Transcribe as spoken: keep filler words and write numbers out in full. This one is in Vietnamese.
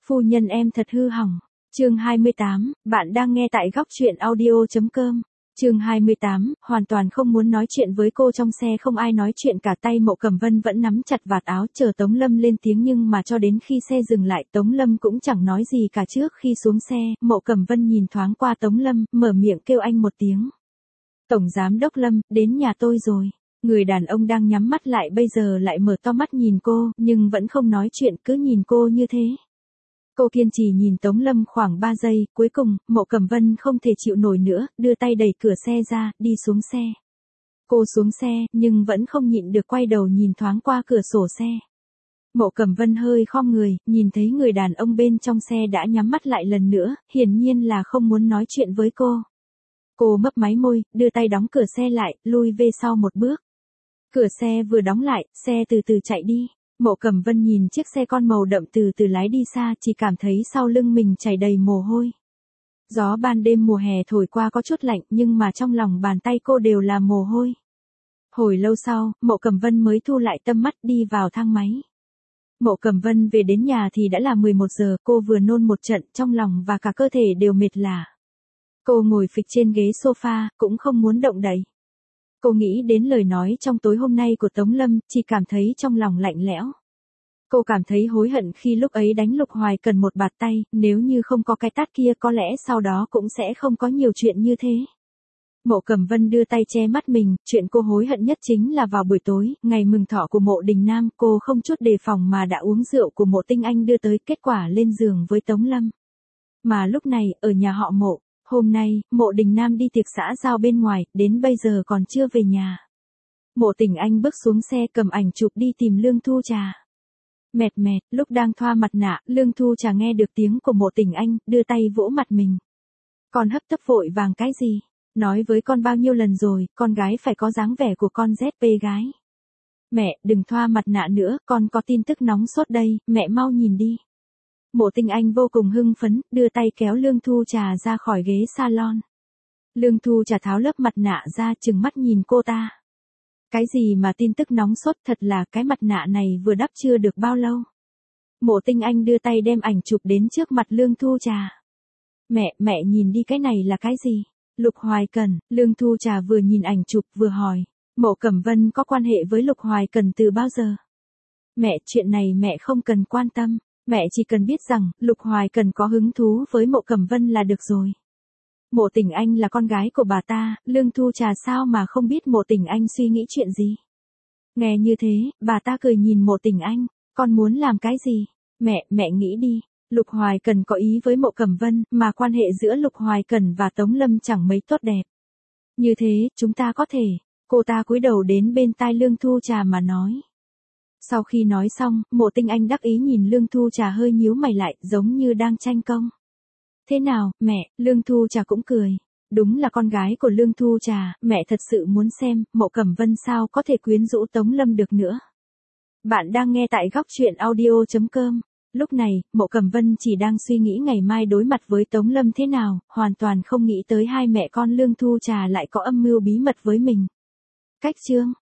Phu nhân em thật hư hỏng. Chương hai mươi tám, bạn đang nghe tại góc truyện audio.com. Chương hai mươi tám, hoàn toàn không muốn nói chuyện với cô. Trong xe không ai nói chuyện cả, tay Mộ Cẩm Vân vẫn nắm chặt vạt áo chờ Tống Lâm lên tiếng, nhưng mà cho đến khi xe dừng lại Tống Lâm cũng chẳng nói gì cả. Trước khi xuống xe, Mộ Cẩm Vân nhìn thoáng qua Tống Lâm, mở miệng kêu anh một tiếng. Tổng Giám Đốc Lâm, đến nhà tôi rồi. Người đàn ông đang nhắm mắt lại bây giờ lại mở to mắt nhìn cô, nhưng vẫn không nói chuyện, cứ nhìn cô như thế. Cô kiên trì nhìn Tống Lâm khoảng ba giây, cuối cùng, Mộ Cẩm Vân không thể chịu nổi nữa, đưa tay đẩy cửa xe ra, đi xuống xe. Cô xuống xe, nhưng vẫn không nhịn được quay đầu nhìn thoáng qua cửa sổ xe. Mộ Cẩm Vân hơi khom người, nhìn thấy người đàn ông bên trong xe đã nhắm mắt lại lần nữa, hiển nhiên là không muốn nói chuyện với cô. Cô mấp máy môi, đưa tay đóng cửa xe lại, lui về sau một bước. Cửa xe vừa đóng lại, xe từ từ chạy đi. Mộ Cẩm Vân nhìn chiếc xe con màu đậm từ từ lái đi xa, chỉ cảm thấy sau lưng mình chảy đầy mồ hôi. Gió ban đêm mùa hè thổi qua có chút lạnh, nhưng mà trong lòng bàn tay cô đều là mồ hôi. Hồi lâu sau, Mộ Cẩm Vân mới thu lại tâm mắt, đi vào thang máy. Mộ Cẩm Vân về đến nhà thì đã là mười một giờ, cô vừa nôn một trận, trong lòng và cả cơ thể đều mệt lả. Cô ngồi phịch trên ghế sofa, cũng không muốn động đậy. Cô nghĩ đến lời nói trong tối hôm nay của Tống Lâm, chỉ cảm thấy trong lòng lạnh lẽo. Cô cảm thấy hối hận khi lúc ấy đánh Lục Hoài Cần một bạt tay, nếu như không có cái tát kia có lẽ sau đó cũng sẽ không có nhiều chuyện như thế. Mộ Cẩm Vân đưa tay che mắt mình, chuyện cô hối hận nhất chính là vào buổi tối, ngày mừng thọ của Mộ Đình Nam, cô không chút đề phòng mà đã uống rượu của Mộ Tinh Anh đưa tới, kết quả lên giường với Tống Lâm. Mà lúc này, ở nhà họ Mộ. Hôm nay, Mộ Đình Nam đi tiệc xã giao bên ngoài, đến bây giờ còn chưa về nhà. Mộ Tình Anh bước xuống xe cầm ảnh chụp đi tìm Lương Thu Trà. Mệt mệt, lúc đang thoa mặt nạ, Lương Thu Trà nghe được tiếng của Mộ Tình Anh, đưa tay vỗ mặt mình. Con hấp tấp vội vàng cái gì? Nói với con bao nhiêu lần rồi, con gái phải có dáng vẻ của con dét pê gái. Mẹ, đừng thoa mặt nạ nữa, con có tin tức nóng sốt đây, mẹ mau nhìn đi. Mộ Tinh Anh vô cùng hưng phấn, đưa tay kéo Lương Thu Trà ra khỏi ghế salon. Lương Thu Trà tháo lớp mặt nạ ra, trừng mắt nhìn cô ta. Cái gì mà tin tức nóng sốt, thật là cái mặt nạ này vừa đắp chưa được bao lâu. Mộ Tinh Anh đưa tay đem ảnh chụp đến trước mặt Lương Thu Trà. Mẹ, mẹ nhìn đi, cái này là cái gì? Lục Hoài Cần. Lương Thu Trà vừa nhìn ảnh chụp vừa hỏi. Mộ Cẩm Vân có quan hệ với Lục Hoài Cần từ bao giờ? Mẹ, chuyện này mẹ không cần quan tâm. Mẹ chỉ cần biết rằng, Lục Hoài Cần có hứng thú với Mộ Cẩm Vân là được rồi. Mộ Tình Anh là con gái của bà ta, Lương Thu Trà sao mà không biết Mộ Tình Anh suy nghĩ chuyện gì. Nghe như thế, bà ta cười nhìn Mộ Tình Anh, con muốn làm cái gì? Mẹ, mẹ nghĩ đi, Lục Hoài Cần có ý với Mộ Cẩm Vân, mà quan hệ giữa Lục Hoài Cần và Tống Lâm chẳng mấy tốt đẹp. Như thế, chúng ta có thể, cô ta cúi đầu đến bên tai Lương Thu Trà mà nói. Sau khi nói xong, Mộ Tinh Anh đắc ý nhìn Lương Thu Trà hơi nhíu mày lại, giống như đang tranh công. Thế nào, mẹ? Lương Thu Trà cũng cười. Đúng là con gái của Lương Thu Trà, mẹ thật sự muốn xem, Mộ Cẩm Vân sao có thể quyến rũ Tống Lâm được nữa. Bạn đang nghe tại góc truyện audio.com. Lúc này, Mộ Cẩm Vân chỉ đang suy nghĩ ngày mai đối mặt với Tống Lâm thế nào, hoàn toàn không nghĩ tới hai mẹ con Lương Thu Trà lại có âm mưu bí mật với mình. Cách chương.